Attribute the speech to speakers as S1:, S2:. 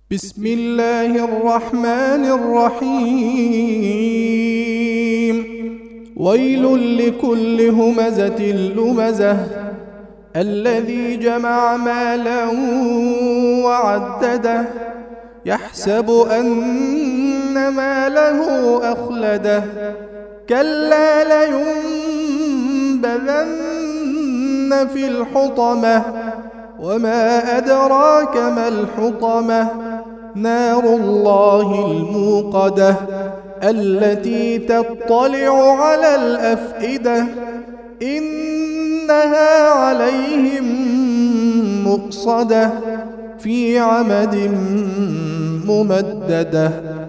S1: بسم الله الرحمن الرحيم. ويل لكل همزة لمزة الذي جمع مالا وعدده يحسب أن ماله أخلده كلا لينبذن في الحطمة وما أدراك ما الحطمة نار الله الموقدة التي تطلع على الأفئدة إنها عليهم مؤصدة في عمد ممددة.